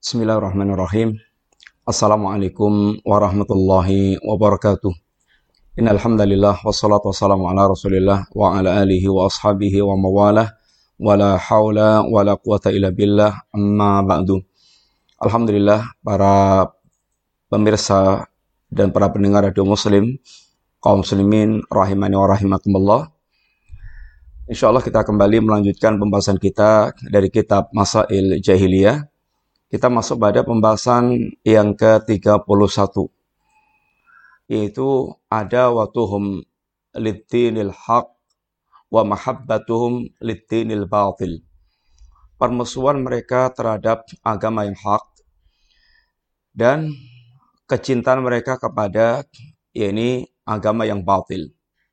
Bismillahirrahmanirrahim. Assalamualaikum warahmatullahi wabarakatuh. Innal hamdalillah wassalatu wassalamu ala Rasulillah wa ala alihi wa ashabihi wa mawalah wala haula wala quwata illa billah amma ba'du. Alhamdulillah para pemirsa dan para pendengar radio Muslim, kaum muslimin rahimani wa rahimakumullah. Insyaallah kita kembali melanjutkan pembahasan kita dari kitab Masail Jahiliyah. Kita masuk pada pembahasan yang ke-31, yaitu ada watuhum lidinil haq wa mahabbatuhum lidinil batil. Permusuhan mereka terhadap agama yang hak dan kecintaan mereka kepada agama yang batil.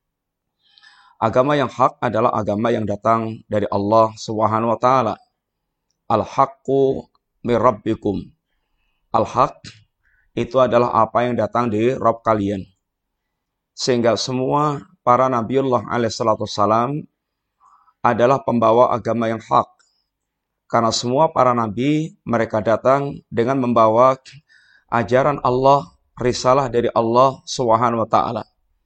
Agama yang hak adalah agama yang datang dari Allah Subhanahu wa taala. Al-haqqu min rabbikum. Al-haq itu adalah apa yang datang dari Rabb kalian. Sehingga semua para Nabiullah alaihissalam adalah pembawa agama yang hak. Karena semua para nabi mereka datang dengan membawa ajaran Allah, risalah dari Allah Subhanahu wa taala.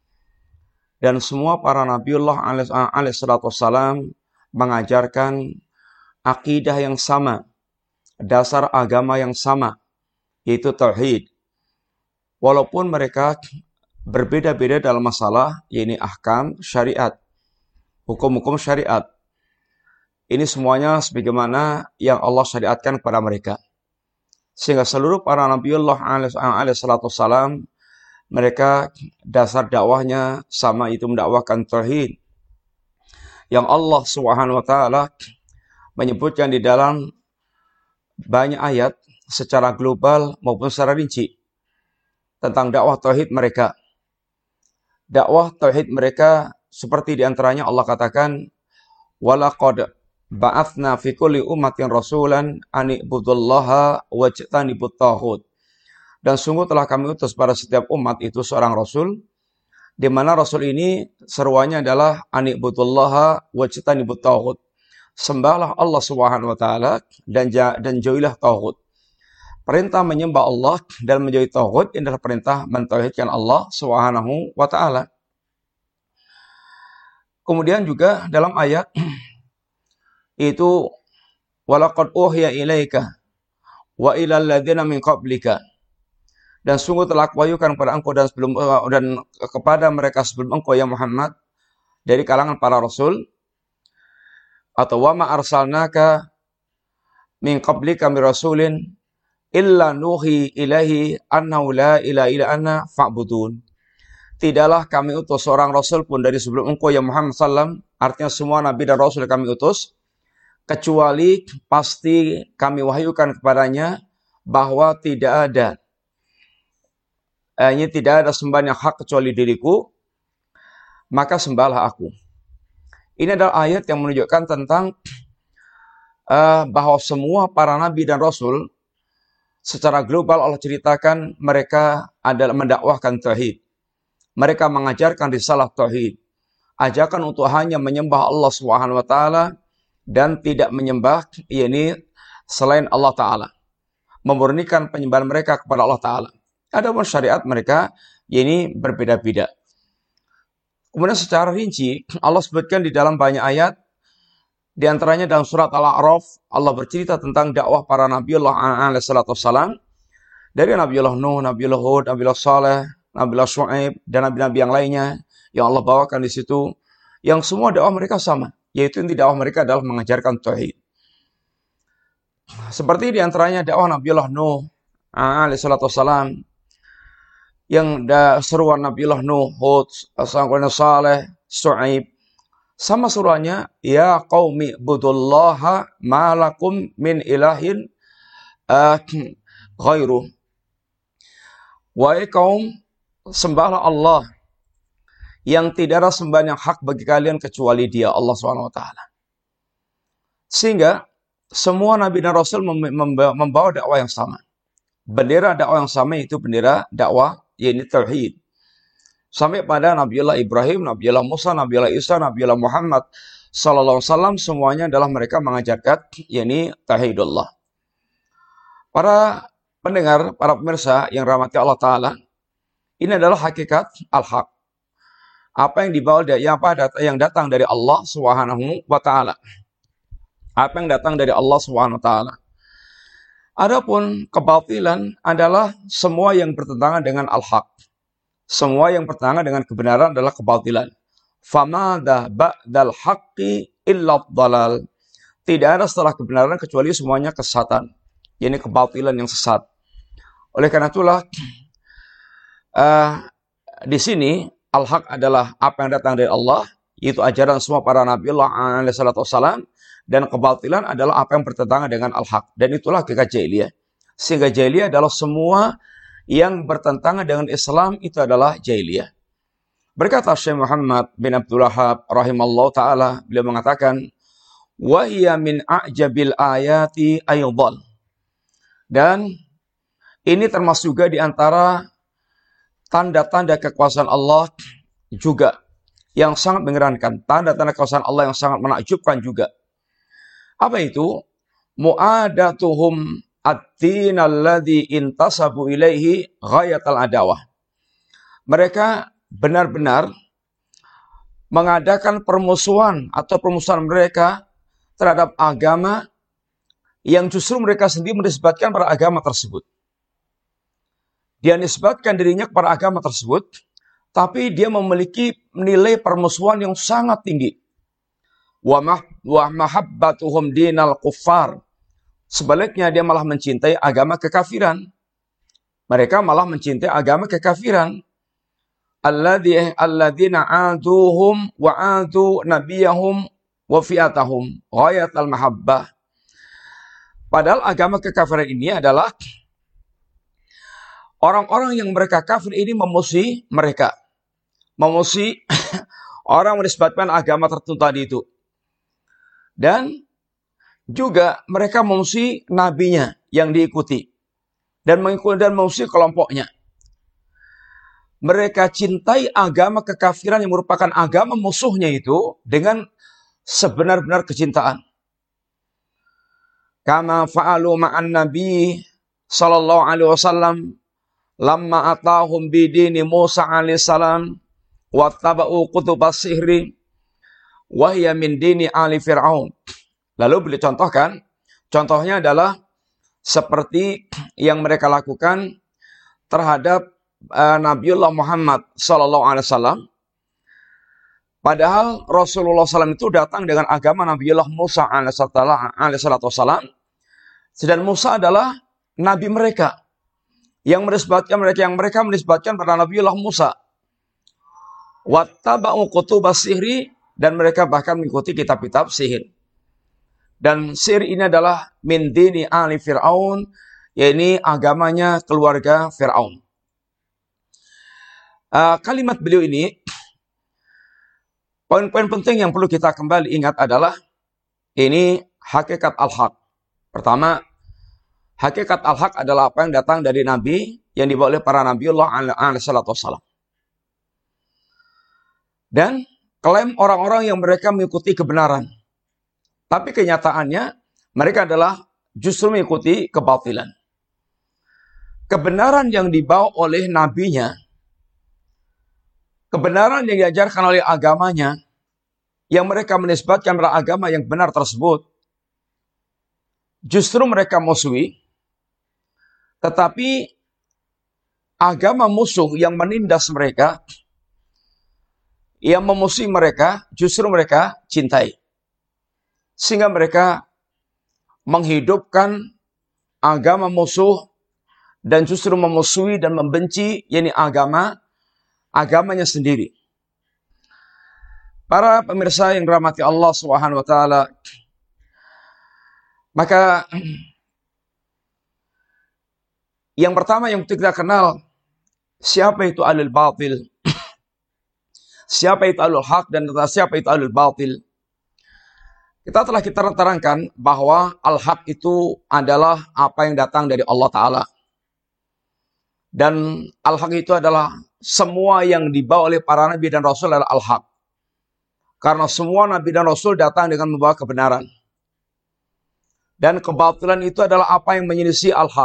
Dan semua para Nabiullah alaihissalam mengajarkan akidah yang sama, dasar agama yang sama, yaitu tauhid. Walaupun mereka berbeda-beda dalam masalah, yaitu ahkam syariat, hukum-hukum syariat. Ini semuanya sebagaimana yang Allah syariatkan kepada mereka. Sehingga seluruh para Nabiullah alaihissalam, mereka dasar dakwahnya sama, itu mendakwahkan tauhid. Yang Allah Subhanahu wa taala menyebutkan di dalam banyak ayat secara global maupun secara rinci tentang dakwah tauhid mereka. Dakwah tauhid mereka seperti diantaranya Allah katakan, walaqad ba'atsna fi kulli ummatin rasulan an ibudullaha wajtanibut taghut. Dan sungguh telah kami utus pada setiap umat itu seorang rasul, di mana rasul ini seruannya adalah an ibudullaha wajtanibut taghut. Sembahlah Allah Subhanahu wa taala dan jauhilah tauhid. Perintah menyembah Allah dan menjauhi tauhid adalah perintah mentauhidkan Allah Subhanahu wa taala. Kemudian juga dalam ayat itu walaqad uhiya ilaika wa ilal ladzina min qablika. Dan sungguh telah kuwahyukan kepada engkau dan kepada mereka sebelum engkau ya Muhammad dari kalangan para rasul, atau wa ma arsalnaka min qablika min rasulin illa nuhi ilahi annahu la ilaha illa ana fa'budun. Tidaklah kami utus seorang rasul pun dari sebelum engkau ya Muhammad sallam, artinya semua nabi dan rasul kami utus, kecuali pasti kami wahyukan kepadanya bahwa tidak ada sembahan yang hak kecuali diriku, maka sembahlah aku. Ini adalah ayat yang menunjukkan tentang bahwa semua para nabi dan rasul secara global Allah ceritakan mereka adalah mendakwahkan tauhid. Mereka mengajarkan risalah tauhid. Ajakan untuk hanya menyembah Allah Subhanahu wa taala dan tidak menyembah selain Allah taala. Memurnikan penyembahan mereka kepada Allah taala. Adapun syariat mereka ini berbeda-beda. Kemudian secara rinci Allah sebutkan di dalam banyak ayat, di antaranya dalam surat Al-A'raf Allah bercerita tentang dakwah para Nabiullah alaihissalam, dari Nabiullah Nuh, Nabiullah Hud, Nabiullah Saleh, Nabiullah Syu'aib dan nabi-nabi yang lainnya yang Allah bawakan di situ, yang semua dakwah mereka sama, yaitu inti dakwah mereka adalah mengajarkan tauhid. Seperti di antaranya dakwah Nabiullah Nuh alaihissalam, yang seruan Nabiullah Nuh, Hud, Saleh, Syu'aib, sama seruannya, ya qaumi budullaha ma lakum min ilahin ghairuh. Wahai kaum, sembahlah Allah yang tidak ada sembahan yang hak bagi kalian kecuali Dia, Allah SWT. Sehingga semua nabi dan rasul membawa dakwah yang sama. Bendera dakwah yang sama itu bendera dakwah yaitu tauhid. Sampai pada Nabiullah Ibrahim, Nabiullah Musa, Nabiullah Isa, Nabiullah Muhammad sallallahu alaihi wasallam, semuanya adalah mereka mengajarkan yakni tauhidullah. Para pendengar, para pemirsa yang rahmati Allah Ta'ala, ini adalah hakikat al-haq. Apa yang dibawa dari yang datang dari Allah Subhanahu wa Ta'ala. Apa yang datang dari Allah Subhanahu wa Ta'ala. Adapun kebatilan adalah semua yang bertentangan dengan al-haq. Semua yang bertentangan dengan kebenaran adalah kebatilan. Famada ba'dal haqqi illa dhalal. Tidak ada setelah kebenaran kecuali semuanya kesesatan. Ini kebatilan yang sesat. Oleh karena itulah di sini al-haq adalah apa yang datang dari Allah, yaitu ajaran semua para Nabi Allah alaihi salatu wassalam, dan kebatilan adalah apa yang bertentangan dengan al-haq. Dan itulah hakikat jahiliyah. Sehingga jahiliyah adalah semua yang bertentangan dengan Islam itu adalah jahiliyah. Berkata Syekh Muhammad bin Abdul Wahhab rahimallahu taala, beliau mengatakan, "Wa hiya min a'jabil ayati aydhan." Dan ini termasuk juga di antara tanda-tanda kekuasaan Allah juga yang sangat mengherankan, tanda-tanda kekuasaan Allah yang sangat menakjubkan juga. Apa itu? Mu'adatuhum ad-din alladhi intasabu ilaihi ghayatal adawah. Mereka benar-benar mengadakan permusuhan atau permusuhan mereka terhadap agama yang justru mereka sendiri menisbatkan pada agama tersebut. Dia nisbatkan dirinya kepada agama tersebut, tapi dia memiliki nilai permusuhan yang sangat tinggi. Wa mahabbatuhum dinal kuffar. Sebaliknya dia malah mencintai agama kekafiran. Mereka malah mencintai agama kekafiran. Alladzina aduhum wa adu nabiyahum wa fi'atahum ghayatal mahabbah. Padahal agama kekafiran ini adalah orang-orang yang mereka kafir ini memusuhi mereka. Memusuhi orang menisbatkan agama tertentu tadi itu. Dan juga mereka memusuhi nabinya yang diikuti. Dan memusuhi kelompoknya. Mereka cintai agama kekafiran yang merupakan agama musuhnya itu dengan sebenar-benar kecintaan. Kama fa'alu ma'an nabi sallallahu alaihi wasallam lamma atahum bidini Musa alaihissalam wattaba'u kutubas sihri wa hiya min dini ali fir'aun. Lalu beliau contohkan, contohnya adalah seperti yang mereka lakukan terhadap Nabiullah Muhammad sallallahu alaihi wasallam. Padahal Rasulullah SAW itu datang dengan agama Nabiullah Musa alaihi wasallam. Sedang Musa adalah nabi mereka. Yang mereka menisbatkan pada Nabiullah Musa. Wattaba'u kutubas sihri, dan mereka bahkan mengikuti kitab-kitab sihir. Dan sihir ini adalah min dini ali Fir'aun, yaitu agamanya keluarga Fir'aun. Kalimat beliau ini, poin-poin penting yang perlu kita kembali ingat adalah ini hakikat al-haq. Pertama, hakikat al-haq adalah apa yang datang dari Nabi yang dibawa oleh para Nabiullah alaihi wasallam. Dan klaim orang-orang yang mereka mengikuti kebenaran. Tapi kenyataannya mereka adalah justru mengikuti kebatilan. Kebenaran yang dibawa oleh nabinya, kebenaran yang diajarkan oleh agamanya, yang mereka menisbatkan pada agama yang benar tersebut, justru mereka musuhi. Tetapi agama musuh yang menindas mereka, yang memusuhi mereka, justru mereka cintai. Sehingga mereka menghidupkan agama musuh dan justru memusuhi dan membenci yakni agamanya sendiri. Para pemirsa yang dirahmati Allah Subhanahu wa taala, maka yang pertama yang kita kenal, siapa itu ahlul batil, siapa itu ahlul haq, dan siapa itu ahlul batil. Kita terangkan bahwa al-haq itu adalah apa yang datang dari Allah Ta'ala. Dan al-haq itu adalah semua yang dibawa oleh para nabi dan rasul adalah al-haq. Karena semua nabi dan rasul datang dengan membawa kebenaran. Dan kebatilan itu adalah apa yang menyelisih al-haq.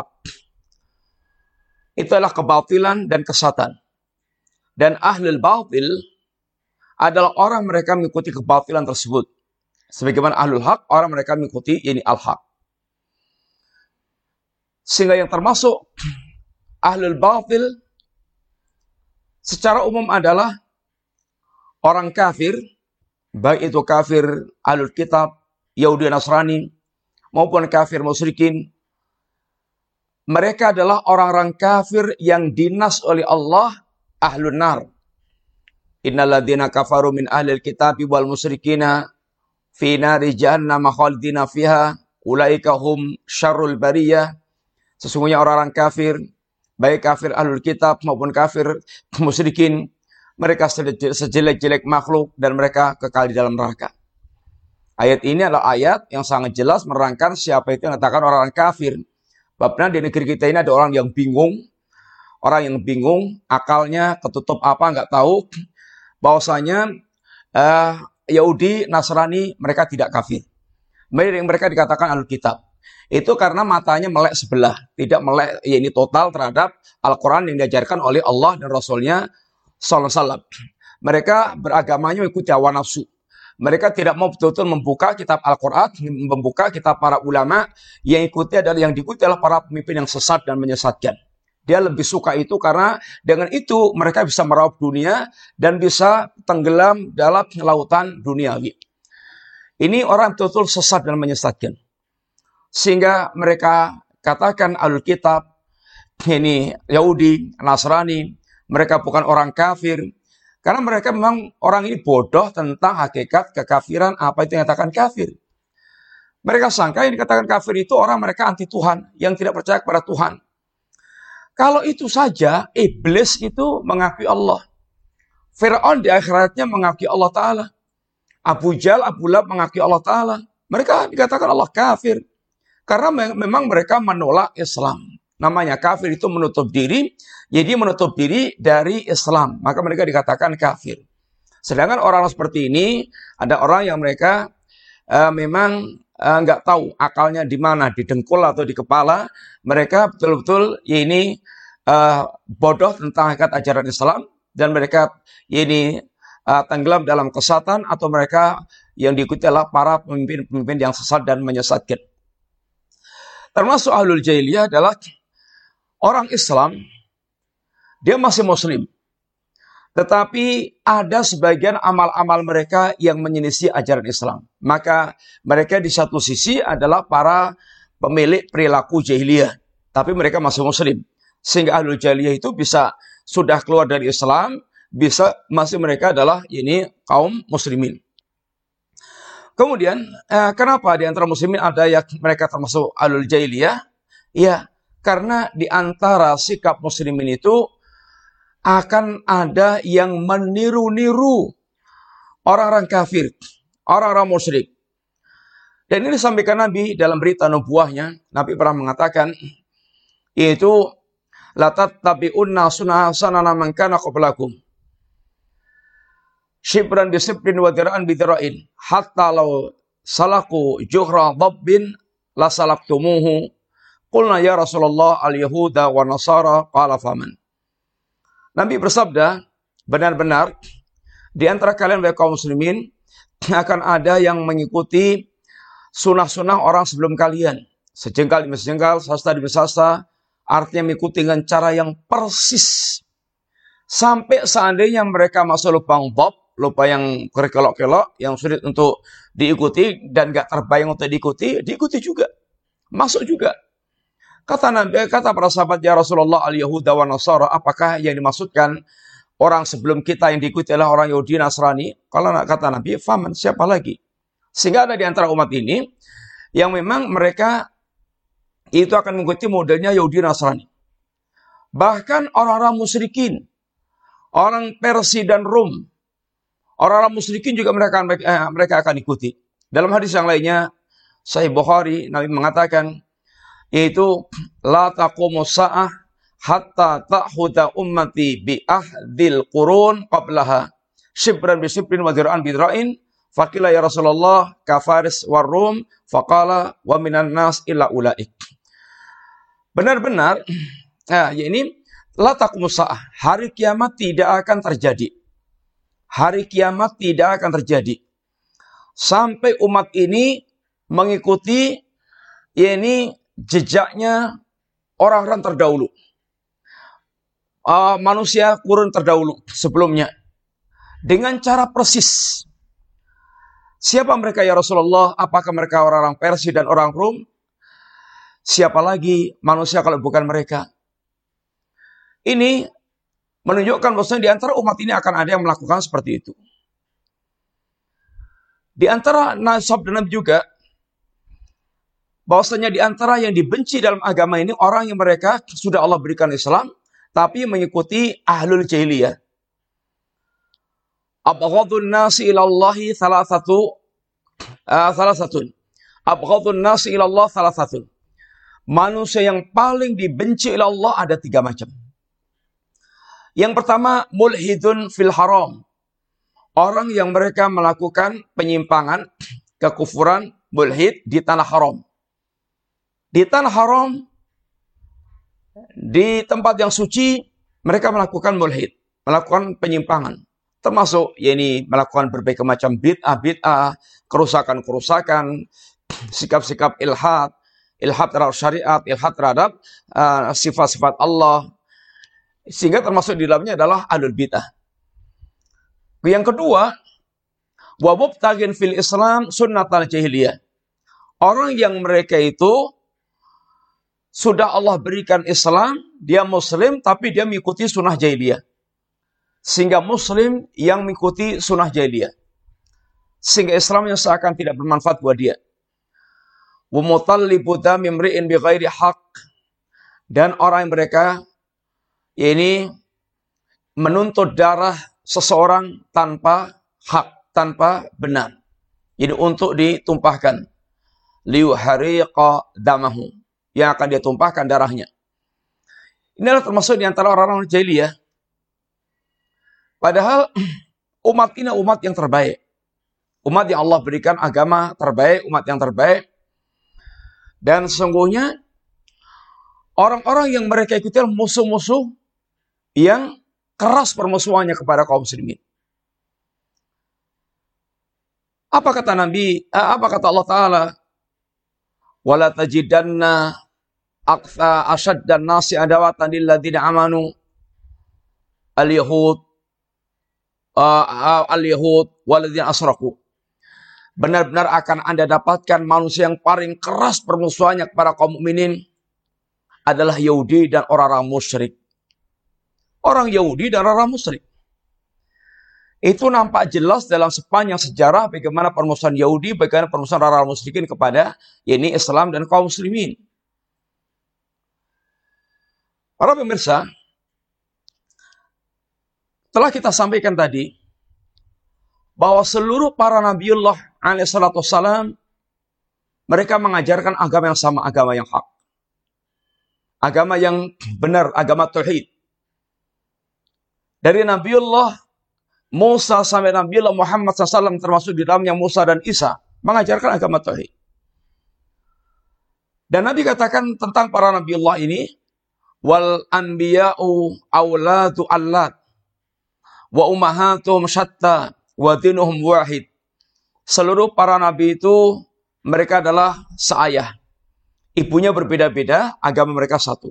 Itu adalah kebatilan dan kesesatan. Dan ahlul batil adalah orang mereka mengikuti kebatilan tersebut. Sebagaimana ahlul haq, orang mereka mengikuti ini al-haq. Sehingga yang termasuk ahlul batil secara umum adalah orang kafir, baik itu kafir ahlul kitab, Yahudi Nasrani, maupun kafir musyrikin. Mereka adalah orang-orang kafir yang dinas oleh Allah ahlun nar. Innal ladzina kafaru min ahlil kitabi wal musyrikina fi nari jahannam khalidina fiha ulaika hum syarrul bariyah. Sesungguhnya orang-orang kafir, baik kafir ahlul kitab maupun kafir musyrikin, mereka sejelek-jelek makhluk dan mereka kekal di dalam neraka. Ayat ini adalah ayat yang sangat jelas menerangkan siapa itu yang mengatakan orang-orang kafir. Babnya di negeri kita ini ada orang yang bingung, akalnya ketutup apa nggak tahu, bahwasanya Yahudi, Nasrani mereka tidak kafir. Mereka dikatakan ahlul kitab. Itu karena matanya melek sebelah, tidak melek ini total terhadap Al-Quran yang diajarkan oleh Allah dan Rasulnya sallallahu alaihi wasallam. Mereka beragamanya mengikuti hawa nafsu. Mereka tidak mau betul-betul membuka kitab Al-Quran, membuka kitab para ulama, yang diikuti adalah para pemimpin yang sesat dan menyesatkan. Dia lebih suka itu karena dengan itu mereka bisa meraup dunia dan bisa tenggelam dalam lautan duniawi. Ini orang betul-betul sesat dan menyesatkan. Sehingga mereka katakan ahlul kitab, ini Yahudi, Nasrani, mereka bukan orang kafir. Karena mereka memang orang ini bodoh tentang hakikat kekafiran, apa itu yang dikatakan kafir. Mereka sangka yang dikatakan kafir itu orang mereka anti Tuhan, yang tidak percaya kepada Tuhan. Kalau itu saja, iblis itu mengakui Allah. Fir'aun di akhiratnya mengakui Allah Ta'ala. Abu Jahal, Abu Lahab mengakui Allah Ta'ala. Mereka dikatakan Allah kafir. Karena memang mereka menolak Islam. Namanya kafir itu menutup diri, jadi menutup diri dari Islam. Maka mereka dikatakan kafir. Sedangkan orang seperti ini, ada orang yang mereka memang nggak tahu akalnya di mana, di dengkul atau di kepala. Mereka betul-betul ini bodoh tentang hakikat ajaran Islam. Dan mereka ini tenggelam dalam kesesatan, atau mereka yang diikuti adalah para pemimpin-pemimpin yang sesat dan menyesatkan. Termasuk ahlul jahiliyah adalah orang Islam, dia masih muslim. Tetapi ada sebagian amal-amal mereka yang menyelisih ajaran Islam. Maka mereka di satu sisi adalah para pemilik perilaku jahiliyah. Tapi mereka masih muslim. Sehingga ahlul jahiliyah itu bisa sudah keluar dari Islam, masih mereka adalah ini kaum muslimin. Kemudian, kenapa di antara muslimin ada yang mereka termasuk ahlul jahiliyah? Ya, karena di antara sikap muslimin itu akan ada yang meniru-niru orang-orang kafir, orang-orang musyrik. Dan ini disampaikan Nabi dalam berita nubuahnya. Nabi pernah mengatakan, yaitu la tattabi'unna sunana man kana qablakum. Shibran bisibrin wa dira'an bidira'in. Hatta law salaku juhra dabbin la salaktumuhu. Qulna ya Rasulullah al-Yahuda wa Nasara qala faman. Nabi bersabda, benar-benar di antara kalian kaum muslimin akan ada yang mengikuti sunah-sunah orang sebelum kalian. Sejengkal demi sejengkal, sasta demi sasta, artinya mengikuti dengan cara yang persis. Sampai seandainya mereka masuk lubang bab, lupa yang kelok-kelok, yang sulit untuk diikuti dan gak terbayang untuk diikuti juga. Masuk juga. Kata Nabi, kata para sahabat, ya Rasulullah al-Yahuda wa Nasara, apakah yang dimaksudkan orang sebelum kita yang diikuti adalah orang Yahudi Nasrani? Kalau kata Nabi, faman, siapa lagi? Sehingga ada di antara umat ini yang memang mereka itu akan mengikuti modelnya Yahudi Nasrani. Bahkan orang-orang musyrikin, orang Persia dan Rom, orang-orang musyrikin juga mereka akan ikuti. Dalam hadis yang lainnya, Sahih Bukhari, Nabi mengatakan, yaitu la taqumu sa'ah hatta ta'huda ummati bi ahdil qurun qablaha shibran bi shibrin wa dir'an bi dir'ain Faqila ya Rasulullah kafaris warum faqala wa minan nas illa ulaik. Benar-benar ini la taqumus saah, hari kiamat tidak akan terjadi. Hari kiamat tidak akan terjadi sampai umat ini mengikuti jejaknya orang-orang terdahulu. Manusia kurun terdahulu sebelumnya. Dengan cara persis. Siapa mereka ya Rasulullah? Apakah mereka orang-orang Persia dan orang Rum? Siapa lagi manusia kalau bukan mereka? Ini menunjukkan bahwasanya di antara umat ini akan ada yang melakukan seperti itu. Di antara sabda Nabi juga, bahwasanya di antara yang dibenci dalam agama ini, orang yang mereka sudah Allah berikan Islam, tapi mengikuti ahlul jahiliyah. Abghadun nasi ilallahi salasatun. Abghadun nasi ilallah salasatun. Manusia yang paling dibenci oleh Allah ada 3 macam. Yang pertama, mulhidun fil haram. Orang yang mereka melakukan penyimpangan, kekufuran, mulhid di tanah haram. Di tanah haram, di tempat yang suci, mereka melakukan mulhid, melakukan penyimpangan. Termasuk melakukan berbagai macam bid'ah, kerusakan-kerusakan, sikap-sikap ilhad terhadap syariat, ilhad terhadap sifat-sifat Allah. Sehingga termasuk di dalamnya adalah ahlul bid'ah. Yang kedua, wa mubtaghin fil Islam sunnatal jahiliyah. Orang yang mereka itu sudah Allah berikan Islam, dia muslim tapi dia mengikuti sunnah jahiliyah. Sehingga muslim yang mengikuti sunnah jahiliyah. Sehingga Islamnya seakan tidak bermanfaat buat dia. Wa mutallibu dami imri'in bighairi haq. Dan orang yang mereka menuntut darah seseorang tanpa hak, tanpa benar. Jadi untuk ditumpahkan. Liyuhariqa damahu. Yang akan dia tumpahkan darahnya. Inilah termasuk di antara orang-orang jahiliyah. Padahal umat ini umat yang terbaik. Umat yang Allah berikan agama terbaik, umat yang terbaik. Dan sesungguhnya orang-orang yang mereka ikuti musuh-musuh yang keras permusuhannya kepada kaum muslimin. Apa kata Nabi? Apa kata Allah Ta'ala? Wala tajidanna asyaddan nasi adawatan lilladzina amanu al-yahud waladzina asraku. Benar-benar akan Anda dapatkan manusia yang paling keras permusuhannya kepada kaum mukminin adalah Yahudi dan orang-orang musyrik. Orang Yahudi dan orang musyrik. Itu nampak jelas dalam sepanjang sejarah bagaimana permusuhan Yahudi, bagaimana permusuhan orang-orang musyrikin kepada Islam dan kaum muslimin. Para pemirsa, telah kita sampaikan tadi bahwa seluruh para Nabiullah alaihissalam mereka mengajarkan agama yang sama, agama yang hak. Agama yang benar, agama tauhid. Dari Nabiullah Musa sampai Nabiullah Muhammad SAW termasuk di dalamnya Musa dan Isa mengajarkan agama tauhid. Dan Nabi katakan tentang para Nabiullah ini, wal anbiya'u awladu allad wa ummahatuhum syatta wa dinuhum wahid. Seluruh para nabi itu mereka adalah seayah. Ibunya berbeda-beda, agama mereka satu.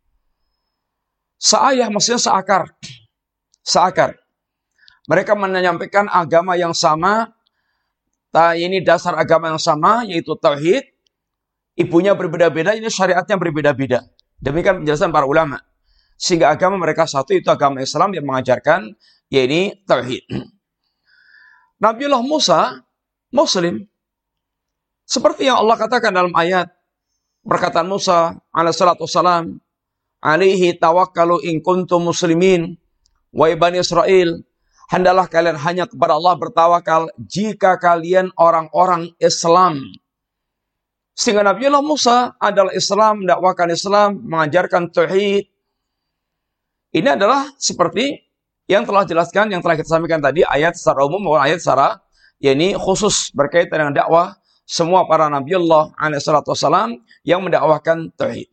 Seayah maksudnya seakar. Seakar. Mereka menyampaikan agama yang sama. Ini dasar agama yang sama, yaitu tauhid. Ibunya berbeda-beda, ini syariatnya berbeda-beda. Demikian penjelasan para ulama. Sehingga agama mereka satu, itu agama Islam yang mengajarkan, yaitu tauhid. Nabiullah Musa, Muslim. Seperti yang Allah katakan dalam ayat. Perkataan Musa, alaihissalam, alaihi tawakkalu in kuntum muslimin, wa Bani Israel. Hendalah kalian hanya kepada Allah bertawakal jika kalian orang-orang Islam. Sehingga Nabiullah Musa adalah Islam, mendakwakan Islam, mengajarkan tauhid. Ini adalah seperti yang telah jelaskan, yang telah kita sampaikan tadi, ayat secara umum maupun ayat secara yakni khusus berkaitan dengan dakwah semua para Nabiullah alaihi salatu wassalam yang mendakwahkan tauhid.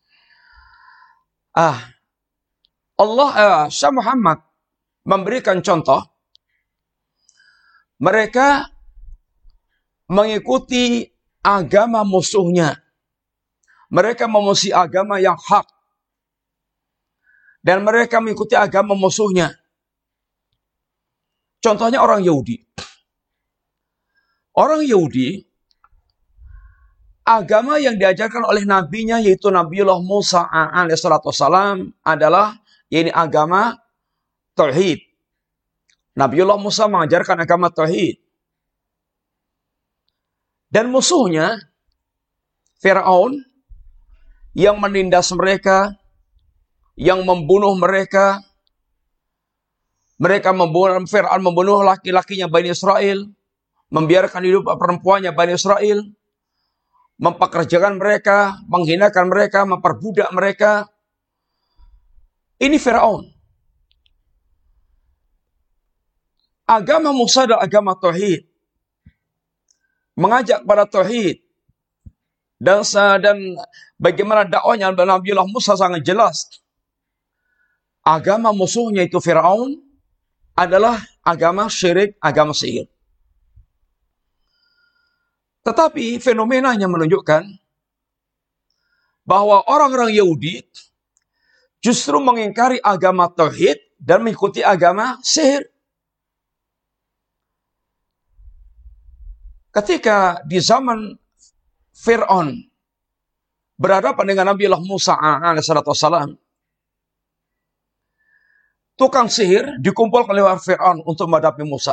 Syekh Muhammad memberikan contoh, mereka mengikuti agama musuhnya. Mereka memusuhi agama yang hak. Dan mereka mengikuti agama musuhnya. Contohnya orang Yahudi. Orang Yahudi, agama yang diajarkan oleh nabinya yaitu Nabiullah Musa alaihissalam adalah yakni agama tauhid. Nabiullah Musa mengajarkan agama tauhid. Dan musuhnya Firaun yang menindas mereka, yang membunuh mereka. Mereka Firaun membunuh laki-lakinya Bani Israel, membiarkan hidup perempuannya Bani Israel, mempekerjakan mereka, menghinakan mereka, memperbudak mereka. Ini Firaun. Agama Musa adalah agama tauhid. Mengajak pada tauhid. Dan bagaimana dakwahnya Nabiullah Musa sangat jelas. Agama musuhnya itu Firaun adalah agama syirik, agama sihir. Tetapi fenomenanya menunjukkan bahwa orang-orang Yahudi justru mengingkari agama tauhid dan mengikuti agama sihir. Ketika di zaman Fir'aun berhadapan dengan Nabiullah Musa alaihissalam, tukang sihir dikumpulkan oleh Fir'aun untuk menghadapi Musa.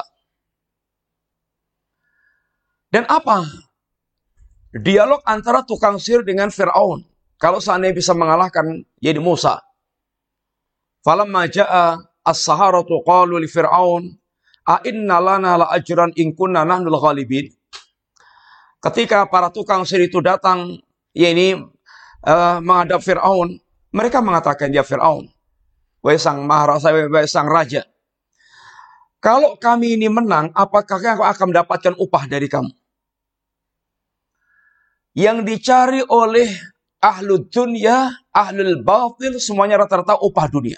Dan apa dialog antara tukang sihir dengan Fir'aun? Kalau seandainya bisa mengalahkan yaitu Musa. Falamma ja'a as-saharatu qalu li Fir'aun a inna lana la ajran in kunna nahnul ghalibin. Ketika para tukang sihir itu datang, menghadap Fir'aun, mereka mengatakan, ya Fir'aun, wahai sang maharasa, wahai sang raja, kalau kami ini menang, apakah aku akan mendapatkan upah dari kamu? Yang dicari oleh ahlul dunya, ahlul batil, semuanya rata-rata upah dunia.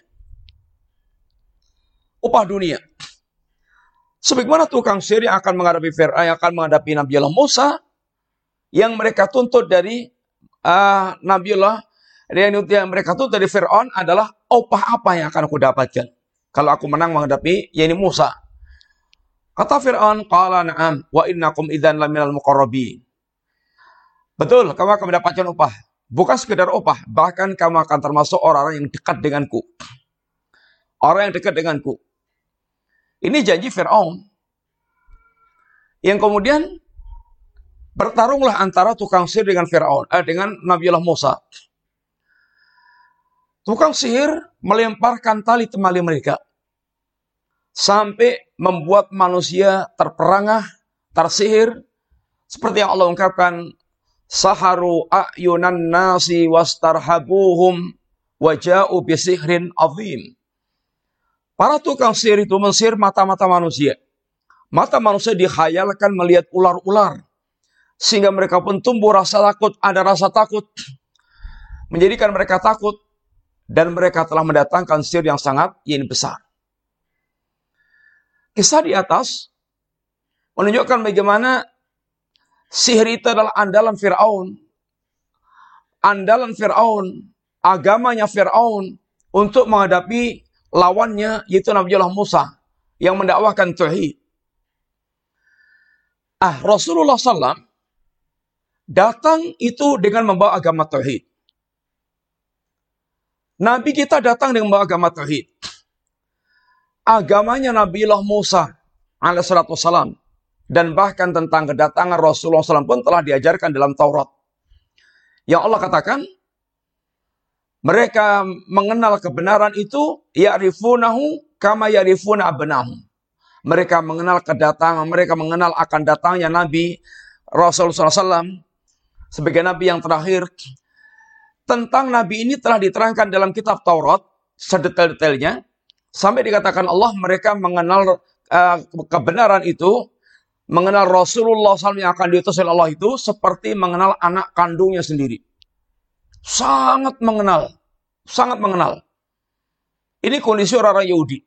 Upah dunia. Sebagaimana tukang sihir yang akan menghadapi Fir'aun, yang akan menghadapi Nabiullah Musa, yang mereka tuntut dari Nabiullah, yang mereka tuntut dari Fir'aun adalah upah apa yang akan aku dapatkan kalau aku menang menghadapi Musa. Kata Fir'aun, qala na'am wa innakum idzan laminal muqarrabin. Betul, kamu akan mendapatkan upah. Bukan sekedar upah, bahkan kamu akan termasuk orang-orang yang dekat denganku. Orang yang dekat denganku. Ini janji Fir'aun. Yang kemudian bertarunglah antara tukang sihir dengan Fir'aun, dengan Nabiullah Musa. Tukang sihir melemparkan tali temali mereka. Sampai membuat manusia terperangah, tersihir. Seperti yang Allah ungkapkan, saharu a'yunan nasi wastarhabuhum waja'u bisihrin azim. Para tukang sihir itu mensihir mata-mata manusia. Mata manusia dikhayalkan melihat ular-ular. Sehingga mereka pun tumbuh rasa takut, ada rasa takut. Menjadikan mereka takut. Dan mereka telah mendatangkan sihir yang sangat besar. Kisah di atas menunjukkan bagaimana sihir itu adalah andalan Fir'aun. Andalan Fir'aun, agamanya Fir'aun untuk menghadapi lawannya yaitu Nabiullah Musa yang mendakwahkan tauhid. Rasulullah SAW datang itu dengan membawa agama tauhid. Nabi kita datang dengan membawa agama tauhid. Agamanya Nabiullah Musa alaihissalam dan bahkan tentang kedatangan Rasulullah SAW pun telah diajarkan dalam Taurat. Yang Allah katakan, mereka mengenal kebenaran itu, ya'rifunahu kama ya'rifuna abnahum. Mereka mengenal kedatangan, mereka mengenal akan datangnya Nabi Rasulullah SAW sebagai Nabi yang terakhir. Tentang Nabi ini telah diterangkan dalam kitab Taurat sedetail-detailnya. Sampai dikatakan Allah mereka mengenal kebenaran itu mengenal Rasulullah SAW yang akan diutus oleh Allah itu seperti mengenal anak kandungnya sendiri. Sangat mengenal. Sangat mengenal. Ini kondisi orang-orang Yahudi.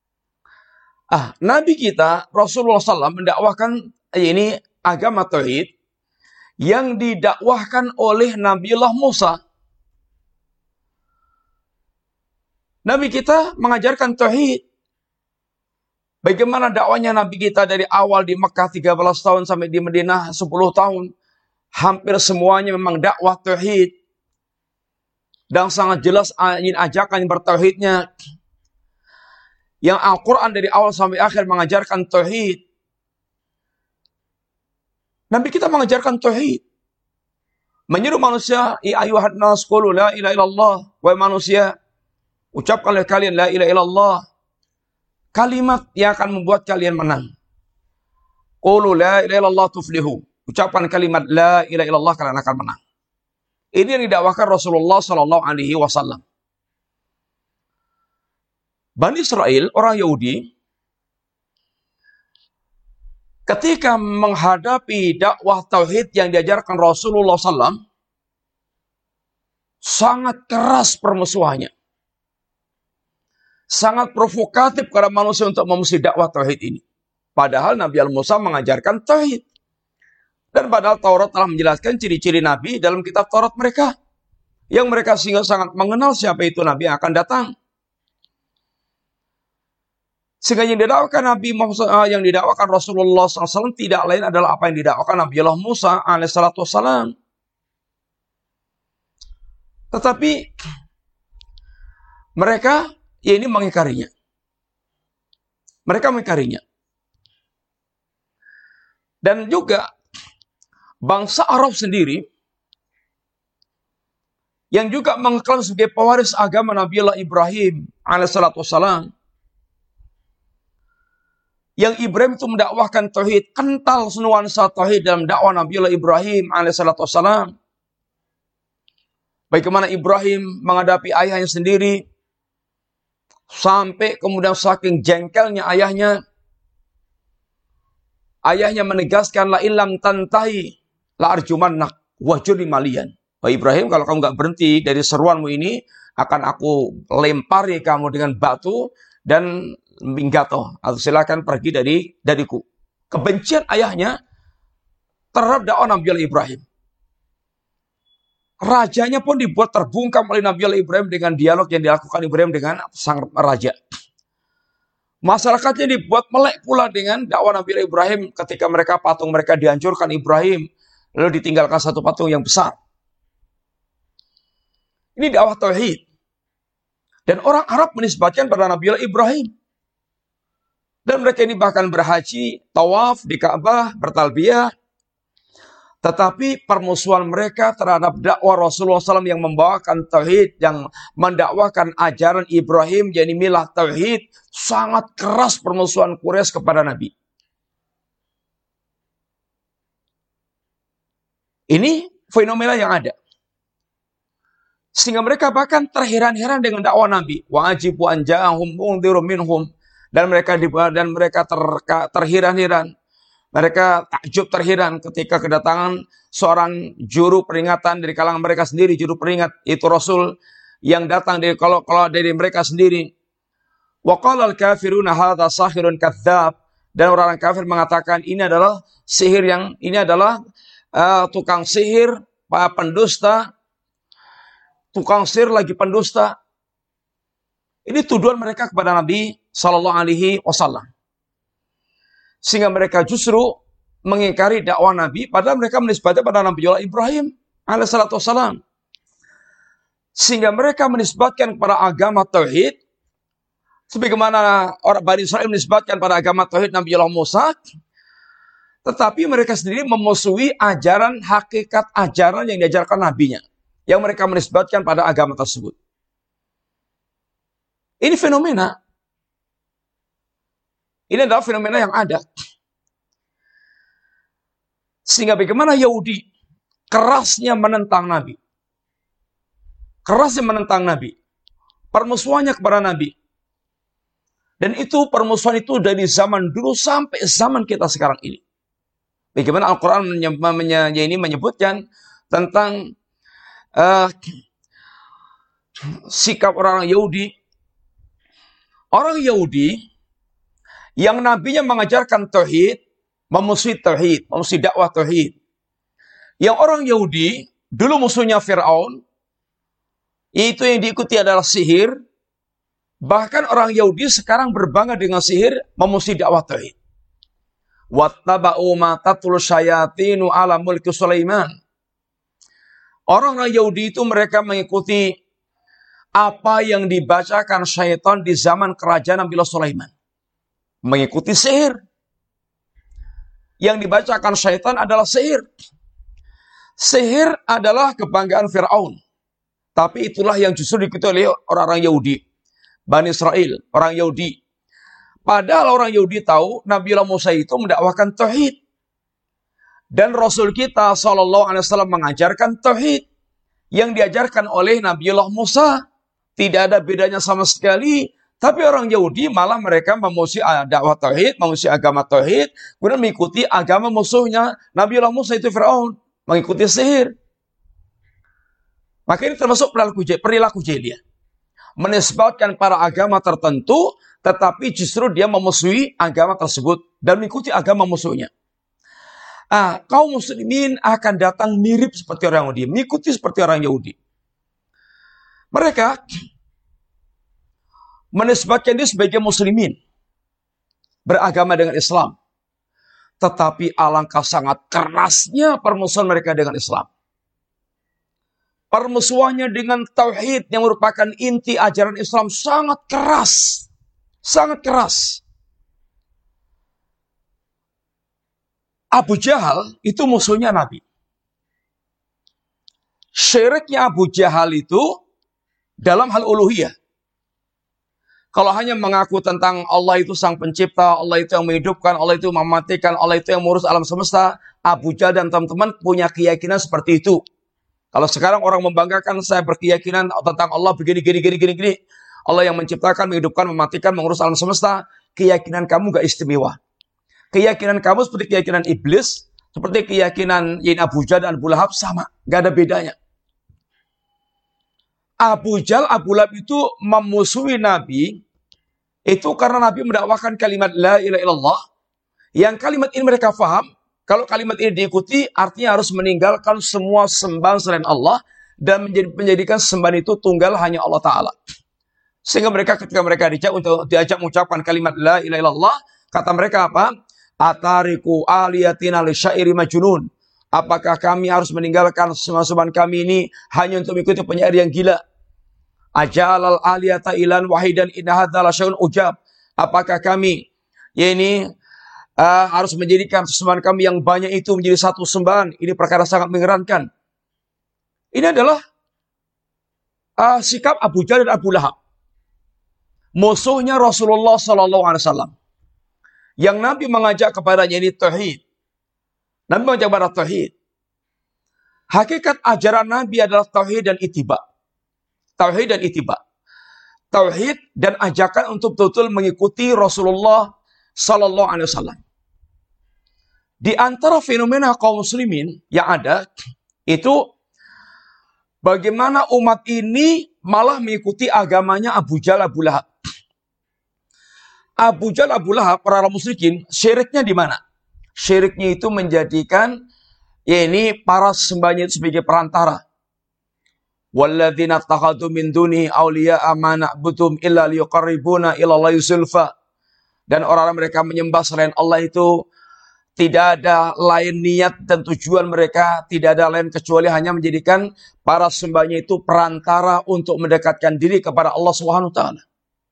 Nabi kita, Rasulullah SAW, mendakwahkan ini agama tauhid yang didakwahkan oleh Nabiullah Musa. Nabi kita mengajarkan tauhid. Bagaimana dakwanya Nabi kita dari awal di Mekah 13 tahun sampai di Madinah 10 tahun. Hampir semuanya memang dakwah tauhid. Dan sangat jelas ingin ajakan bertauhidnya. Yang Al-Quran dari awal sampai akhir mengajarkan tauhid. Nabi kita mengajarkan tauhid. Menyuruh manusia, ya ayuhan nas qulu la ilaha illallah. Wahai manusia, ucapkanlah kalian la ilaha illallah. Kalimat yang akan membuat kalian menang. Qulu la ilaha illallah tuflihu. Ucapkan kalimat la ilaha illallah, kalian akan menang. Ini yang didakwahkan Rasulullah SAW. Bani Israel, orang Yahudi, ketika menghadapi dakwah tauhid yang diajarkan Rasulullah SAW, sangat keras permusuhannya. Sangat provokatif kepada manusia untuk memusuhi dakwah tauhid ini. Padahal Nabi Musa mengajarkan tauhid. Dan padahal Taurat telah menjelaskan ciri-ciri Nabi dalam kitab Taurat mereka. Yang mereka sehingga sangat mengenal siapa itu Nabi yang akan datang. Sehingga yang didakwakan Nabi yang didakwakan Rasulullah SAW tidak lain adalah apa yang didakwakan Nabi Musa alaihissalam. Tetapi mereka ini mengingkarinya. Mereka mengingkarinya. Dan juga bangsa Arab sendiri yang juga mengklaim sebagai pewaris agama Nabiullah Ibrahim alaihissalam. Yang Ibrahim itu mendakwahkan tauhid, kental nuansa tauhid dalam dakwah Nabiullah Ibrahim alaihissalam. Bagaimana Ibrahim menghadapi ayahnya sendiri, sampai kemudian saking jengkelnya ayahnya menegaskan la illam tantahi la arjumannak wahjurni malian. Wahai Ibrahim, kalau kamu nggak berhenti dari seruanmu ini, akan aku lempari kamu dengan batu dan minggato, atau silakan pergi dariku. Kebencian ayahnya terhadap dakwah Nabiullah Ibrahim. Rajanya pun dibuat terbungkam oleh Nabiullah Ibrahim dengan dialog yang dilakukan Ibrahim dengan sang raja. Masyarakatnya dibuat melek pula dengan dakwah Nabiullah Ibrahim ketika patung mereka dihancurkan Ibrahim, lalu ditinggalkan satu patung yang besar. Ini dakwah tauhid. Dan orang Arab menisbatkan pada Nabiullah Ibrahim. Dan mereka ini bahkan berhaji, tawaf di Ka'bah, bertalbiyah. Tetapi permusuhan mereka terhadap dakwah Rasulullah SAW yang membawakan tauhid, yang mendakwakan ajaran Ibrahim, yakni milah tauhid, sangat keras permusuhan Quraisy kepada Nabi. Ini fenomena yang ada. Sehingga mereka bahkan terheran-heran dengan dakwah Nabi. Wa ajibu an ja'ahum mundhirun minhum. Dan mereka terheran-heran. Mereka takjub terheran ketika kedatangan seorang juru peringatan dari kalangan mereka sendiri, juru peringat itu Rasul yang datang dari kalau dari mereka sendiri. Wa qala al-kafiruna hadza sahirun kadzdzab, dan orang kafir mengatakan ini adalah tukang sihir, pendusta, tukang sihir lagi pendusta. Ini tuduhan mereka kepada Nabi Sallallahu Alaihi Wasallam. Sehingga mereka justru mengingkari dakwah Nabi, padahal mereka menisbatkan pada Nabiullah Ibrahim alaihissalam. Sehingga mereka menisbatkan kepada agama tauhid, sebagaimana orang Bani Israel menisbatkan pada agama tauhid Nabiullah Musa, tetapi mereka sendiri memusuhi ajaran hakikat ajaran yang diajarkan nabinya, yang mereka menisbatkan pada agama tersebut. Ini fenomena. Ini adalah fenomena yang ada. Sehingga bagaimana Yahudi kerasnya menentang Nabi. Kerasnya menentang Nabi. Permusuhannya kepada Nabi. Dan itu permusuhan itu dari zaman dulu sampai zaman kita sekarang ini. Bagaimana Al-Quran ini menyebutkan tentang sikap orang Yahudi. Orang Yahudi yang nabinya mengajarkan tauhid, memusuhi tauhid, memusuhi dakwah tauhid. Yang orang Yahudi dulu musuhnya Fir'aun, itu yang diikuti adalah sihir. Bahkan orang Yahudi sekarang berbangga dengan sihir, memusuhi dakwah tauhid. Wattaba'u ma tatlus syayatinu ala mulki Sulaiman. Orang-orang Yahudi itu mereka mengikuti apa yang dibacakan syaitan di zaman kerajaan Nabi Sulaiman. Mengikuti sihir. Yang dibacakan syaitan adalah sihir. Sihir adalah kebanggaan Fir'aun. Tapi itulah yang justru diikuti oleh orang-orang Yahudi. Bani Israel, orang Yahudi. Padahal orang Yahudi tahu Nabi Musa itu mendakwahkan tauhid. Dan Rasul kita SAW mengajarkan tauhid. Yang diajarkan oleh Nabi Musa. Tidak ada bedanya sama sekali. Tapi orang Yahudi malah mereka memusuhi dakwah tauhid, memusuhi agama tauhid, kemudian mengikuti agama musuhnya Nabi Musa itu Fir'aun, mengikuti sihir. Maka ini termasuk perilaku jahiliyah. Menisbatkan para agama tertentu, tetapi justru dia memusuhi agama tersebut dan mengikuti agama musuhnya. Kaum muslimin akan datang mirip seperti orang Yahudi, mengikuti seperti orang Yahudi. Mereka menisbatkan diri sebagai muslimin, beragama dengan Islam. Tetapi alangkah sangat kerasnya permusuhan mereka dengan Islam. Permusuhannya dengan tauhid yang merupakan inti ajaran Islam sangat keras. Sangat keras. Abu Jahal itu musuhnya Nabi. Syiriknya Abu Jahal itu dalam hal uluhiyah. Kalau hanya mengaku tentang Allah itu sang pencipta, Allah itu yang menghidupkan, Allah itu mematikan, Allah itu yang mengurus alam semesta, Abu Jahal dan teman-teman punya keyakinan seperti itu. Kalau sekarang orang membanggakan saya berkeyakinan tentang Allah begini. Allah yang menciptakan, menghidupkan, mematikan, mengurus alam semesta, keyakinan kamu gak istimewa. Keyakinan kamu seperti keyakinan iblis, seperti keyakinan Abu Jahal dan Abu Lahab sama, gak ada bedanya. Abu Jahal, Abu Lahab itu memusuhi Nabi, itu karena Nabi mendakwahkan kalimat la ilaha illallah, yang kalimat ini mereka faham, kalau kalimat ini diikuti, artinya harus meninggalkan semua sembahan selain Allah, dan menjadikan sembahan itu tunggal hanya Allah Ta'ala. Sehingga mereka ketika mereka diajak mengucapkan kalimat la ilaha illallah, kata mereka apa? Atariku aliyatina li syairi majnun. Apakah kami harus meninggalkan sembahan kami ini hanya untuk mengikuti penyair yang gila? Ajalal aliyata ilan wahidan inna hadzal syai'un ujab. Apakah kami harus menjadikan sembahan kami yang banyak itu menjadi satu sembahan? Ini perkara sangat mengherankan. Ini adalah sikap Abu Jahal dan Abu Lahab, musuhnya Rasulullah SAW. Yang Nabi mengajak kepadanya ini tauhid. Nabi mengajak kepada tauhid. Hakikat ajaran Nabi adalah tauhid dan ittiba. Tauhid dan ittiba. Tauhid dan ajakan untuk betul-betul mengikuti Rasulullah SAW. Di antara fenomena kaum muslimin yang ada, itu bagaimana umat ini malah mengikuti agamanya Abu Jahal, Abu Lahab. Abu Jahal, Abu Lahab, para musyrikin, syiriknya di mana? Syiriknya itu menjadikan para sembahnya itu sebagai perantara. Walladzina takhadhu min duni awliya'a ma na'buduhum illa liyuqarribuna ila Allahi zulfa. Dan orang-orang mereka menyembah selain Allah itu tidak ada lain niat dan tujuan mereka, tidak ada lain kecuali hanya menjadikan para sembahnya itu perantara untuk mendekatkan diri kepada Allah Subhanahu wa taala.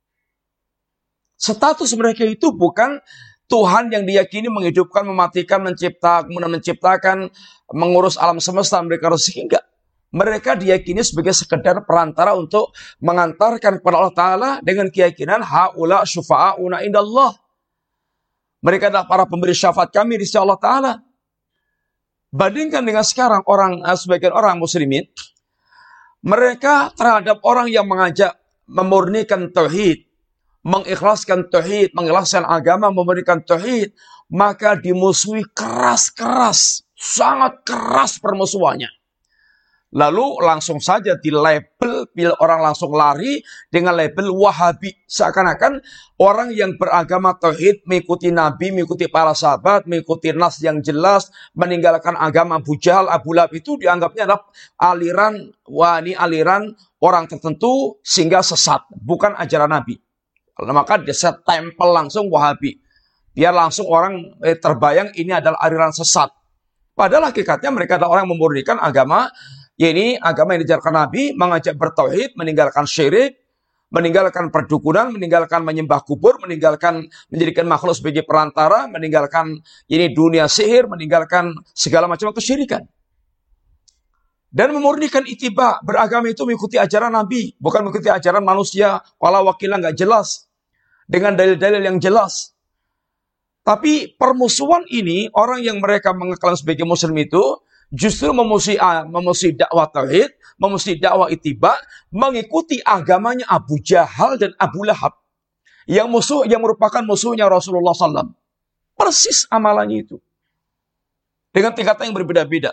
Status mereka itu bukan Tuhan yang diyakini menghidupkan, mematikan, menciptakan, mengurus alam semesta, mereka rezeki, enggak. Mereka diyakini sebagai sekedar perantara untuk mengantarkan kepada Allah Ta'ala dengan keyakinan haula syufa'auna indallah. Mereka adalah para pemberi syafaat kami di sisi Allah Ta'ala. Bandingkan dengan sekarang sebagian orang muslimin, mereka terhadap orang yang mengajak memurnikan tauhid, mengikhlaskan tauhid, mengikhlaskan agama, memberikan tauhid, maka dimusuhi keras-keras, sangat keras permusuhannya. Lalu langsung saja dilabel, bila orang langsung lari dengan label Wahabi. Seakan-akan orang yang beragama tauhid, mengikuti Nabi, mengikuti para sahabat, mengikuti nas yang jelas, meninggalkan agama Abu Jahal, Abu Lahab, itu dianggapnya adalah aliran orang tertentu sehingga sesat, bukan ajaran Nabi. Maka dia tempel langsung Wahabi. Biar langsung orang terbayang ini adalah aliran sesat. Padahal hakikatnya mereka adalah orang yang memurnikan agama, yakni agama yang diajarkan Nabi, mengajak bertauhid, meninggalkan syirik, meninggalkan perdukunan, meninggalkan menyembah kubur, meninggalkan menjadikan makhluk sebagai perantara, meninggalkan ini dunia sihir, meninggalkan segala macam kesyirikan. Dan memurnikan ittiba, beragama itu mengikuti ajaran Nabi, bukan mengikuti ajaran manusia, walau wakilnya nggak jelas, dengan dalil-dalil yang jelas. Tapi permusuhan ini, orang yang mereka mengaku sebagai muslim itu, justru memusuhi dakwah tauhid, memusuhi dakwah ittiba, mengikuti agamanya Abu Jahal dan Abu Lahab, yang merupakan musuhnya Rasulullah SAW. Persis amalannya itu, dengan tingkatan yang berbeda-beda.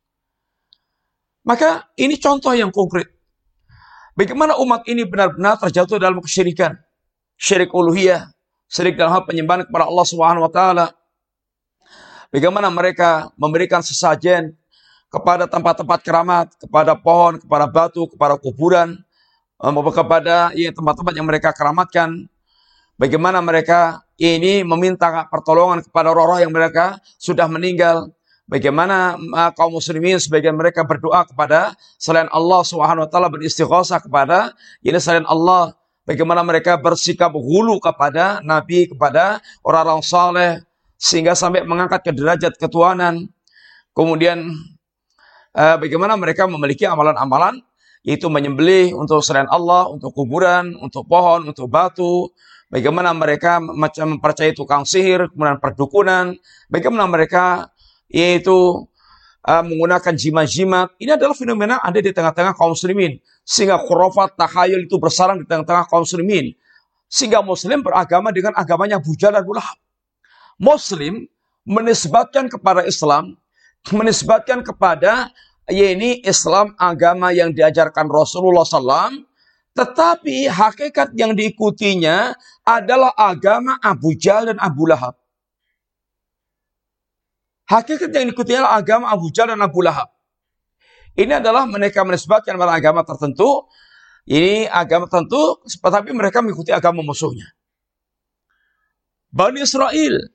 Maka ini contoh yang konkret. Bagaimana umat ini benar-benar terjatuh dalam kesyirikan, syirik uluhiyah, syirik dalam hal penyembahan kepada Allah Subhanahu wa taala. Bagaimana mereka memberikan sesajen kepada tempat-tempat keramat, kepada pohon, kepada batu, kepada kuburan, kepada tempat-tempat yang mereka keramatkan. Bagaimana mereka ini meminta pertolongan kepada roh-roh yang mereka sudah meninggal. Bagaimana kaum muslimin sebagian mereka berdoa kepada selain Allah Subhanahu wa taala, beristighosah kepada selain Allah. Bagaimana mereka bersikap hulu kepada Nabi, kepada orang-orang saleh, sehingga sampai mengangkat ke derajat ketuhanan. Kemudian bagaimana mereka memiliki amalan-amalan, yaitu menyembelih untuk selain Allah, untuk kuburan, untuk pohon, untuk batu. Bagaimana mereka mempercayai tukang sihir, kemudian perdukunan. Bagaimana mereka yaitu menggunakan jimat-jimat. Ini adalah fenomena ada di tengah-tengah kaum muslimin. Sehingga khurafat, takhayul itu bersarang di tengah-tengah kaum muslimin. Sehingga muslim beragama dengan agamanya Abu Jahal dan Abu Lahab. Muslim menisbatkan kepada Islam, menisbatkan kepada Islam agama yang diajarkan Rasulullah SAW, tetapi hakikat yang diikutinya adalah agama Abu Jahal dan Abu Lahab. Hakikat yang diikutinya adalah agama Abu Jahal dan Abu Lahab. Ini adalah mereka menisbatkan pada agama tertentu, tetapi mereka mengikuti agama musuhnya. Bani Israel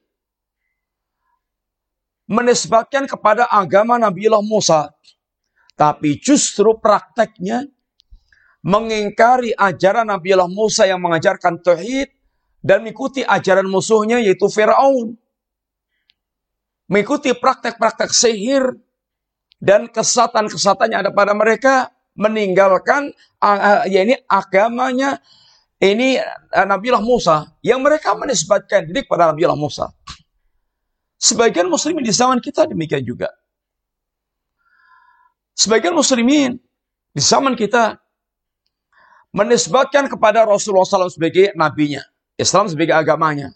menisbatkan kepada agama Nabiullah Musa, tapi justru prakteknya mengingkari ajaran Nabiullah Musa yang mengajarkan tauhid dan mengikuti ajaran musuhnya yaitu Firaun. Mengikuti praktek-praktek sihir dan kesatan-kesatan yang ada pada mereka, meninggalkan agamanya Nabiullah Musa yang mereka menisbatkan diri kepada Nabiullah Musa. Sebagian muslimin di zaman kita demikian juga. Sebagian muslimin di zaman kita menisbatkan kepada Rasulullah SAW sebagai nabinya, Islam sebagai agamanya.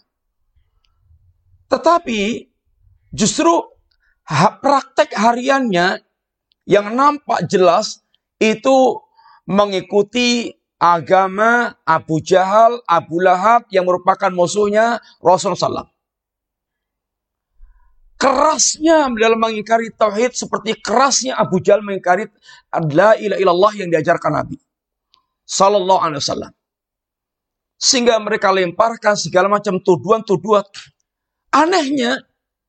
Tetapi justru praktek hariannya yang nampak jelas itu mengikuti agama Abu Jahal, Abu Lahab yang merupakan musuhnya Rasulullah SAW. Kerasnya dalam mengingkari tauhid seperti kerasnya Abu Jahal mengingkari la ilaha illallah yang diajarkan Nabi sallallahu alaihi wasallam. Sehingga mereka lemparkan segala macam tuduhan-tuduhan. Anehnya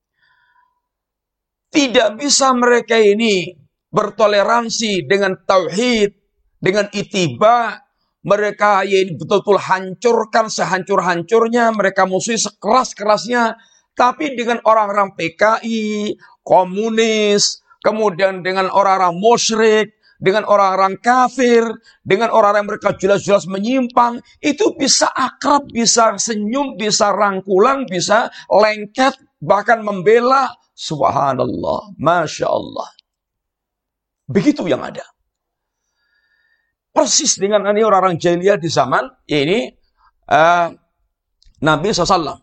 tidak bisa mereka ini bertoleransi dengan tauhid, dengan ittiba. Mereka ini betul-betul hancurkan sehancur-hancurnya, mereka musuhi sekeras-kerasnya. Tapi dengan orang-orang PKI, komunis, kemudian dengan orang-orang musyrik, dengan orang-orang kafir, dengan orang-orang yang mereka jelas-jelas menyimpang, itu bisa akrab, bisa senyum, bisa rangkulan, bisa lengket, bahkan membela. Subhanallah, Masya Allah. Begitu yang ada. Persis dengan orang-orang jahiliyah di zaman ini, Nabi SAW.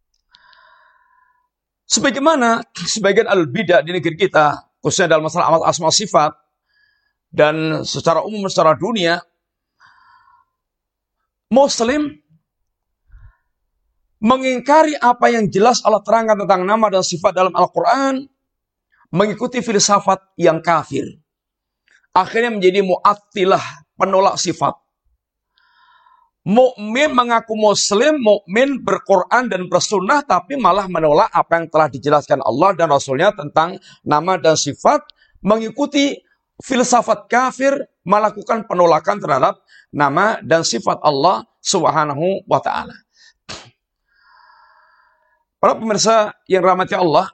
Sebagaimana sebagian al-bidah di negeri kita, khususnya dalam masalah asma sifat, dan secara umum, secara dunia, Muslim mengingkari apa yang jelas Allah terangkan tentang nama dan sifat dalam Al-Quran, mengikuti filsafat yang kafir. Akhirnya menjadi mu'attilah, penolak sifat. Mukmin mengaku Muslim, mukmin berquran dan bersunnah, tapi malah menolak apa yang telah dijelaskan Allah dan Rasulnya tentang nama dan sifat, mengikuti filsafat kafir, melakukan penolakan terhadap nama dan sifat Allah Subhanahu wa Ta'ala. Para pemirsa yang rahmati Allah,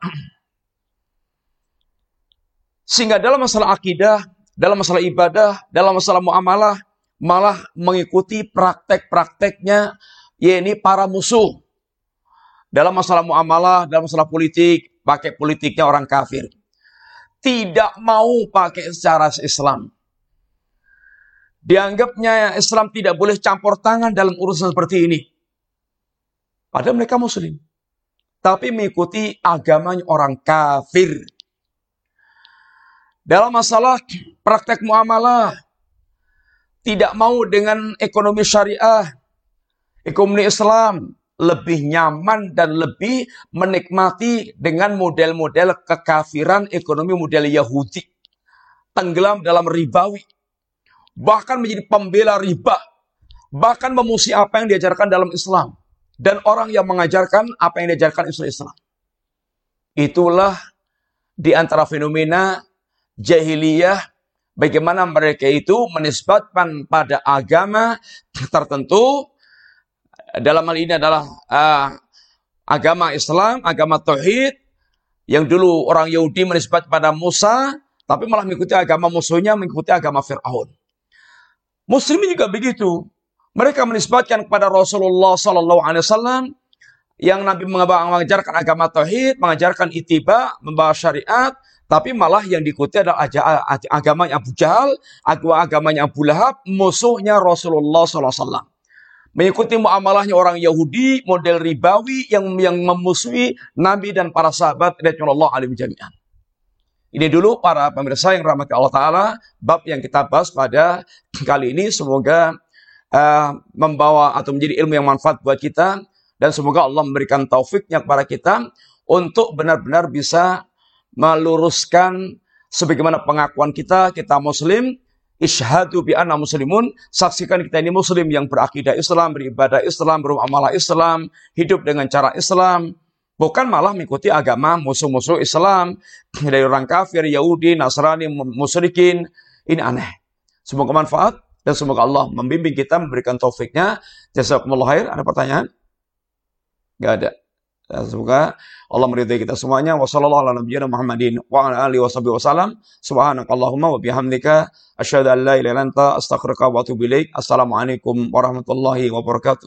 sehingga dalam masalah akidah, dalam masalah ibadah, dalam masalah muamalah, malah mengikuti praktek-prakteknya, yakni para musuh. Dalam masalah muamalah, dalam masalah politik, pakai politiknya orang kafir. Tidak mau pakai secara Islam. Dianggapnya Islam tidak boleh campur tangan dalam urusan seperti ini. Padahal mereka Muslim. Tapi mengikuti agamanya orang kafir. Dalam masalah praktek muamalah, tidak mau dengan ekonomi syariah, ekonomi Islam, lebih nyaman dan lebih menikmati dengan model-model kekafiran ekonomi model Yahudi. Tenggelam dalam ribawi. Bahkan menjadi pembela riba. Bahkan memusuhi apa yang diajarkan dalam Islam. Dan orang yang mengajarkan apa yang diajarkan Islam. Itulah di antara fenomena jahiliyah, bagaimana mereka itu menisbatkan pada agama tertentu, dalam hal ini adalah agama Islam, agama Tauhid, yang dulu orang Yahudi menisbat pada Musa, tapi malah mengikuti agama musuhnya, mengikuti agama Fir'aun. Muslimin juga begitu. Mereka menisbatkan kepada Rasulullah SAW, yang Nabi mengajarkan agama Tauhid, mengajarkan ittiba, membawa syariat, tapi malah yang diikuti adalah agamanya Abu Jahal, agamanya Abu Lahab, musuhnya Rasulullah SAW. Mengikuti muamalahnya orang Yahudi, model ribawi yang memusuhi Nabi dan para sahabat radhiyallahu anhum jami'an. Ini dulu para pemirsa yang rahmati Allah Ta'ala, bab yang kita bahas pada kali ini. Semoga membawa atau menjadi ilmu yang manfaat buat kita. Dan semoga Allah memberikan taufiknya kepada kita untuk benar-benar bisa meluruskan sebagaimana pengakuan kita Muslim. Isyhadu bi anna muslimun, saksikan kita ini Muslim yang berakidah Islam, beribadah Islam, beramalah Islam, hidup dengan cara Islam, bukan malah mengikuti agama musuh-musuh Islam dari orang kafir, Yahudi, Nasrani, musyrikin. Ini aneh. Semoga manfaat dan semoga Allah membimbing kita, memberikan taufiknya. Jazakumullah khair. Ada pertanyaan? Enggak ada. Semoga Allah meridai kita semuanya. Wassallallahu ala nabiyyina Muhammadin wa ala alihi washabihi wasallam. Subhanakallahumma wa bihamdika asyhadu an la ilaha illa anta astaghfiruka wa atubu ilaik. Assalamualaikum warahmatullahi wabarakatuh.